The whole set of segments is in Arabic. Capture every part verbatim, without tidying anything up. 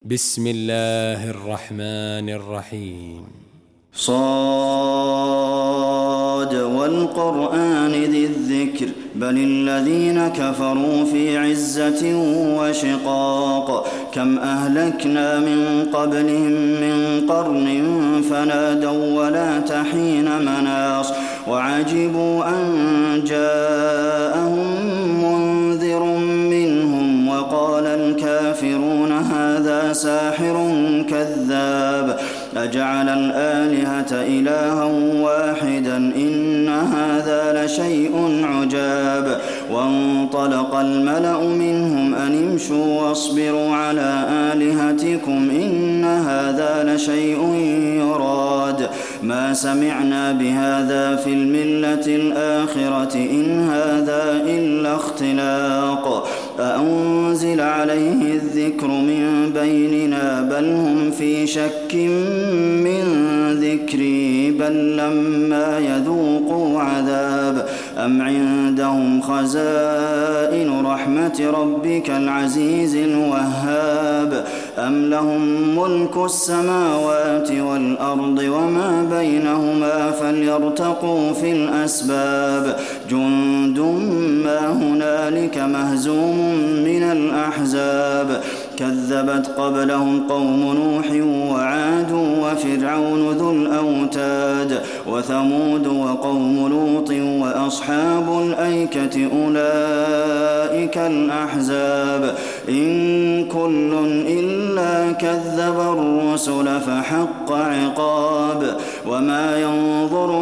بسم الله الرحمن الرحيم. صاد والقرآن ذي الذكر بل الذين كفروا في عزة وشقاق كم أهلكنا من قبلهم من قرن فنادوا ولا تحين مناص وعجبوا أن جاءهم منذر منهم وقال الكافرون هذا ساحر كذاب أجعل الآلهة إلها واحدا إن هذا لشيء عجاب وانطلق الملأ منهم أن امشوا واصبروا على آلهتكم إن هذا لشيء يراد ما سمعنا بهذا في الملة الآخرة إن هذا إلا اختلاق أأنزل عليه الذكر من بيننا بل هم في شك من ذكري بل لما يذوقوا عذاب أم عندهم خزائن رحمة ربك العزيز الوهاب أم لهم ملك السماوات والأرض وما بينهما فليرتقوا في الأسباب جند ما هنالك مهزوم من الأحزاب كذبت قبلهم قوم نوح وعاد وفرعون ذو الأوتاد وثمود وقوم لوط وأصحاب الأيكة أولئك الأحزاب إن كل إلا كذب الرسل فحق عقاب وما ينظر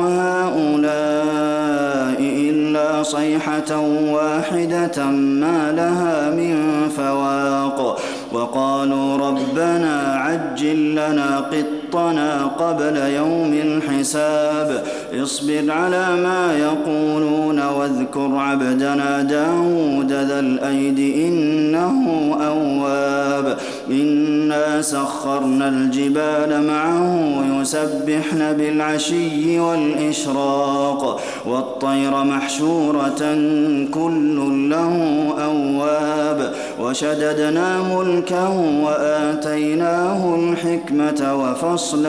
هؤلاء إلا صيحة واحدة ما لها من فواق وقالوا ربنا عجل لنا قطنا قبل يوم الحساب اصبر على ما يقولون واذكر عبدنا داود ذا الأيد إنه أواب إنا سخرنا الجبال معه يسبحن بالعشي والإشراق والطير محشورة كل له أواب وشددنا ملكه وآتيناه الحكمة وفصل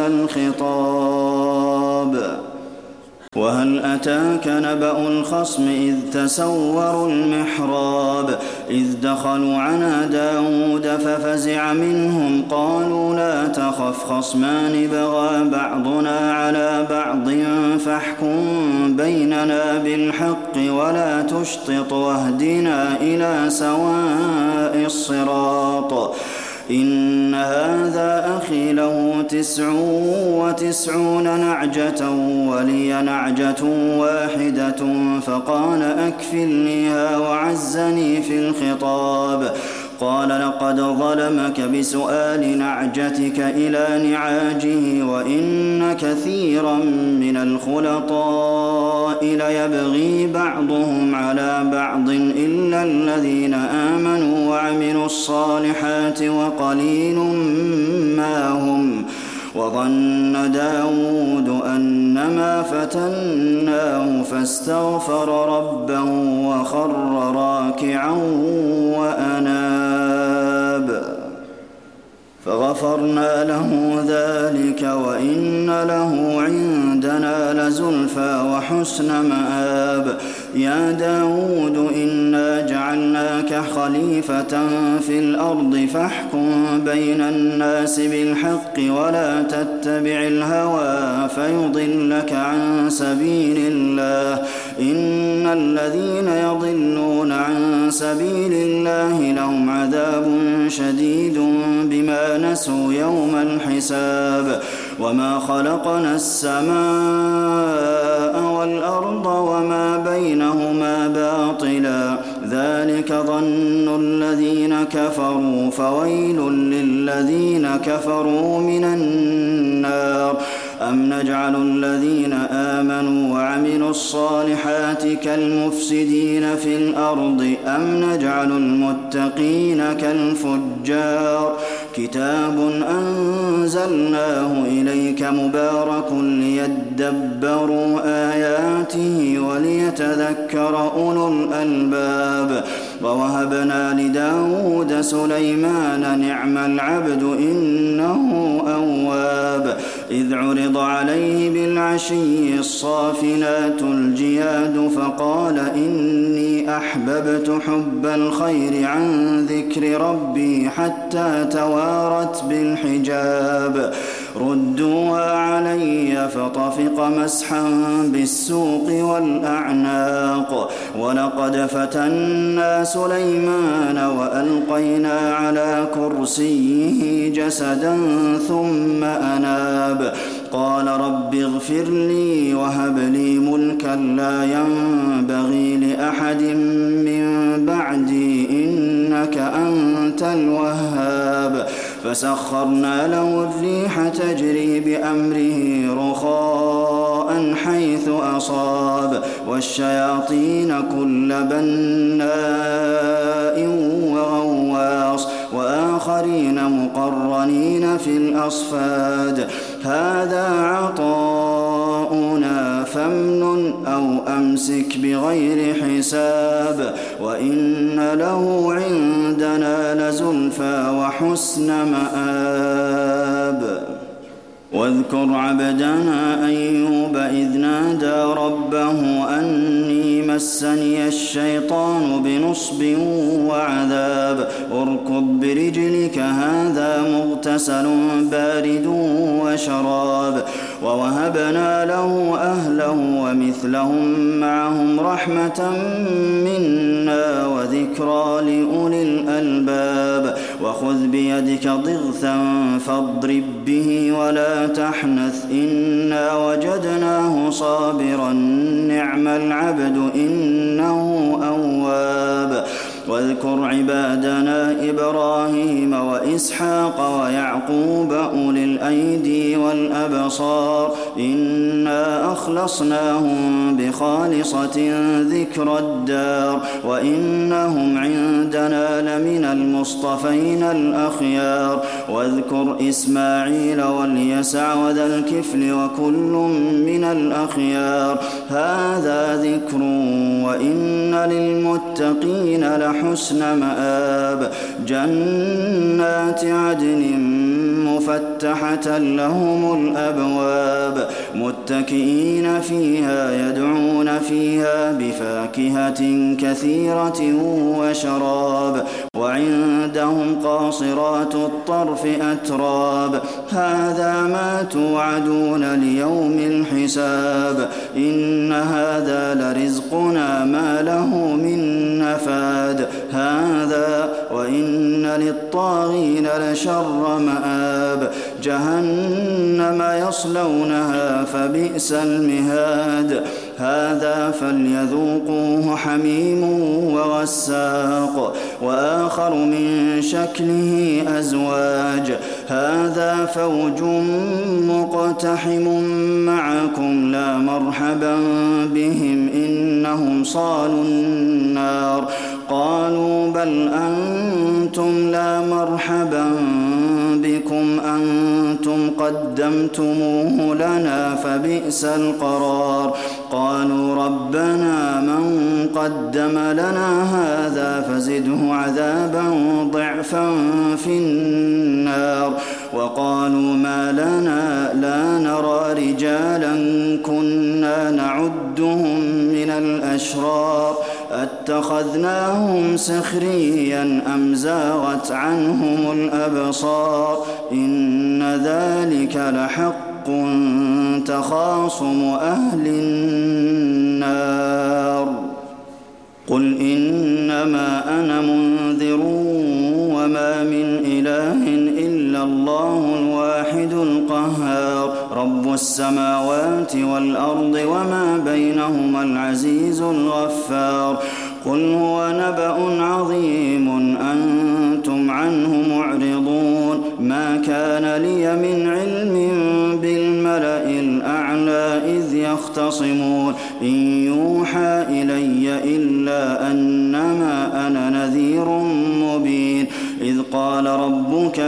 الخطاب وهل أتاك نبأ الخصم إذ تسوروا المحراب إذ دخلوا على داود ففزع منهم قالوا لا تخف خصمان بغى بعضنا على بعض فاحكم بيننا بالحق ولا تشطط واهدنا إلى سواء الصراط إن هذا أخي له تسع وتسعون نعجة ولي نعجة واحدة فقال أكفلنيها وعزني في الخطاب قال لقد ظلمك بسؤال نعجتك إلى نعاجه وإن كثيرا من الخلطاء ليبغي بعضهم على بعض إلا الذين آمنوا وعملوا الصالحات وقليل ما هم وظن داود أنما فتناه فاستغفر ربه وخر راكعا وأناب فغفرنا له ذلك وإن له عندنا لزلفى وحسن مآب يا داود إنا جعلناك خليفة في الأرض فاحكم بين الناس بالحق ولا تتبع الهوى فيضلك عن سبيل الله إن الذين يضلون عن سبيل الله لهم عذاب شديد بما نسوا يوم الحساب وما خلقنا السماء والأرض وما بينهما باطلا ذلك ظن الذين كفروا فويل للذين كفروا من النار أم نجعل الذين آمنوا وعملوا الصالحات كالمفسدين في الأرض أم نجعل المتقين كالفجار كتاب أنزلناه إليك مبارك ليدبروا آياته وليتذكر أولو الألباب ووهبنا لداود سليمان نعم العبد إنه أواب إذ عرض عليه بالعشي الصافنات الجياد فقال إني أحببت حب الخير عن ذكر ربي حتى توارت بالحجاب ردوها علي فطفق مسحا بالسوق والأعناق ولقد فتنا سليمان وألقينا على كرسيه جسدا ثم أناب قال رب اغفر لي وهب لي ملكا لا ينبغي لأحد من بعدي إنك أنت الوهاب فسخرنا له الريح تجري بأمره رخاء حيث أصاب والشياطين كل بناء وغواص وآخرين مقرنين في الأصفاد هذا عطاؤنا فامنن أو أمسك بغير حساب وإن له عندنا لزلفى وحسن مآب واذكر عبدنا أيوب إذ نادى ربه أني مسني الشيطان بنصب وعذاب اركض برجلك هذا مغتسل بارد وشراب ووهبنا له أهله ومثلهم معهم رحمة منا وذكرى لأولي الألباب وخذ بيدك ضغثا فاضرب به ولا تحنث إنا وجدناه صابرا نعم العبد إنه أواب واذكر عبادنا إبراهيم وإسحاق ويعقوب أولي الأيدي والأبصار إنا أخلصناهم بخالصة ذكر الدار وإنهم عندنا لمن المصطفين الأخيار واذكر إسماعيل واليسع وذا الكفل وكل من الأخيار هذا ذكر وإن للمتقين لحسن مآب جنات عدن مفتحة لهم الأبواب متكئين فيها يدعون فيها بفاكهة كثيرة وشراب وعندهم قاصرات الطرف أتراب هذا ما توعدون ليوم الحساب إن هذا لرزقنا ما له من نفاد هذا وإن للطاغين لشر مآب جهنم يصلونها فبئس المهاد هذا فليذوقوه حميم وغساق وآخر من شكله أزواج هذا فوج مقتحم معكم لا مرحبا بهم إنهم صالوا النار قالوا بل أنتم لا مرحبا بكم أنتم قدمتموه لنا فبئس القرار قالوا ربنا من قدم لنا هذا فزده عذابا ضعفا في النار وقالوا ما لنا لا نرى رجالا كنا نعدهم من الأشرار أتخذناهم سخريا أم زاغت عنهم الأبصار إن ذلك لحق تخاصم أهل النار قل إنما أنا منذر وما من إله إلا الله الواحد القهار رب السماوات والأرض وما بينهما العزيز الغفار قل هو نبأ عظيم أنتم عنه معرضون ما كان لي من علم بالملأ الأعلى إذ يختصمون إن يوحى إلي إلا أنما أنا نذير مبين إذ قال ربك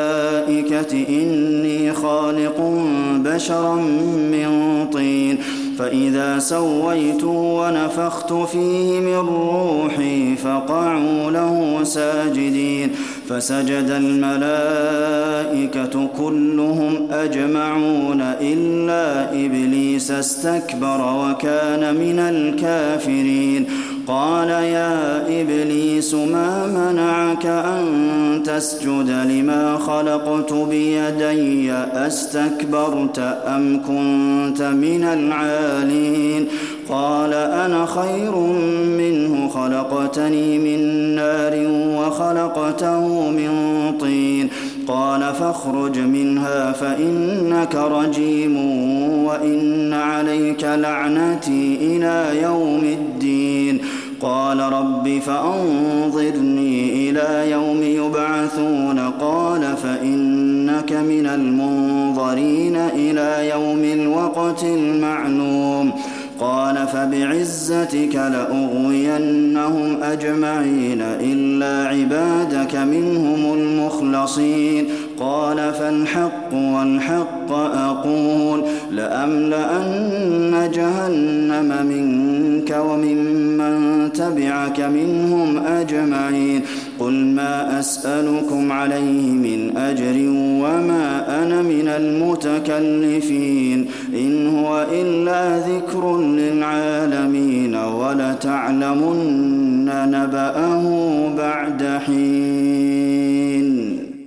للملائكة إني خالق بشرا من طين فإذا سويته ونفخت فيه من روحي فقعوا له ساجدين فسجد الملائكة كلهم أجمعون إلا إبليس استكبر وكان من الكافرين قال يا إبليس ما منعك أن تسجد لما خلقت بيدي أستكبرت أم كنت من العالين قال أنا خير منه خلقتني من نار وخلقته من طين قال فاخرج منها فإنك رجيم وإن عليك لعنتي إلى يوم الدين قال رب فأنظرني إلى يوم يبعثون قال فإنك من المنظرين إلى يوم الوقت المعلوم قال فبعزتك لأغوينهم أجمعين إلا عبادك منهم المخلصين قال فالحق والحق أقول لأملأن جهنم منك وممن تبعك منهم أجمعين قل ما أسألكم عليه من أجر وما أنا من المتكلفين إن هو إلا ذكر للعالمين ولتعلمن نبأه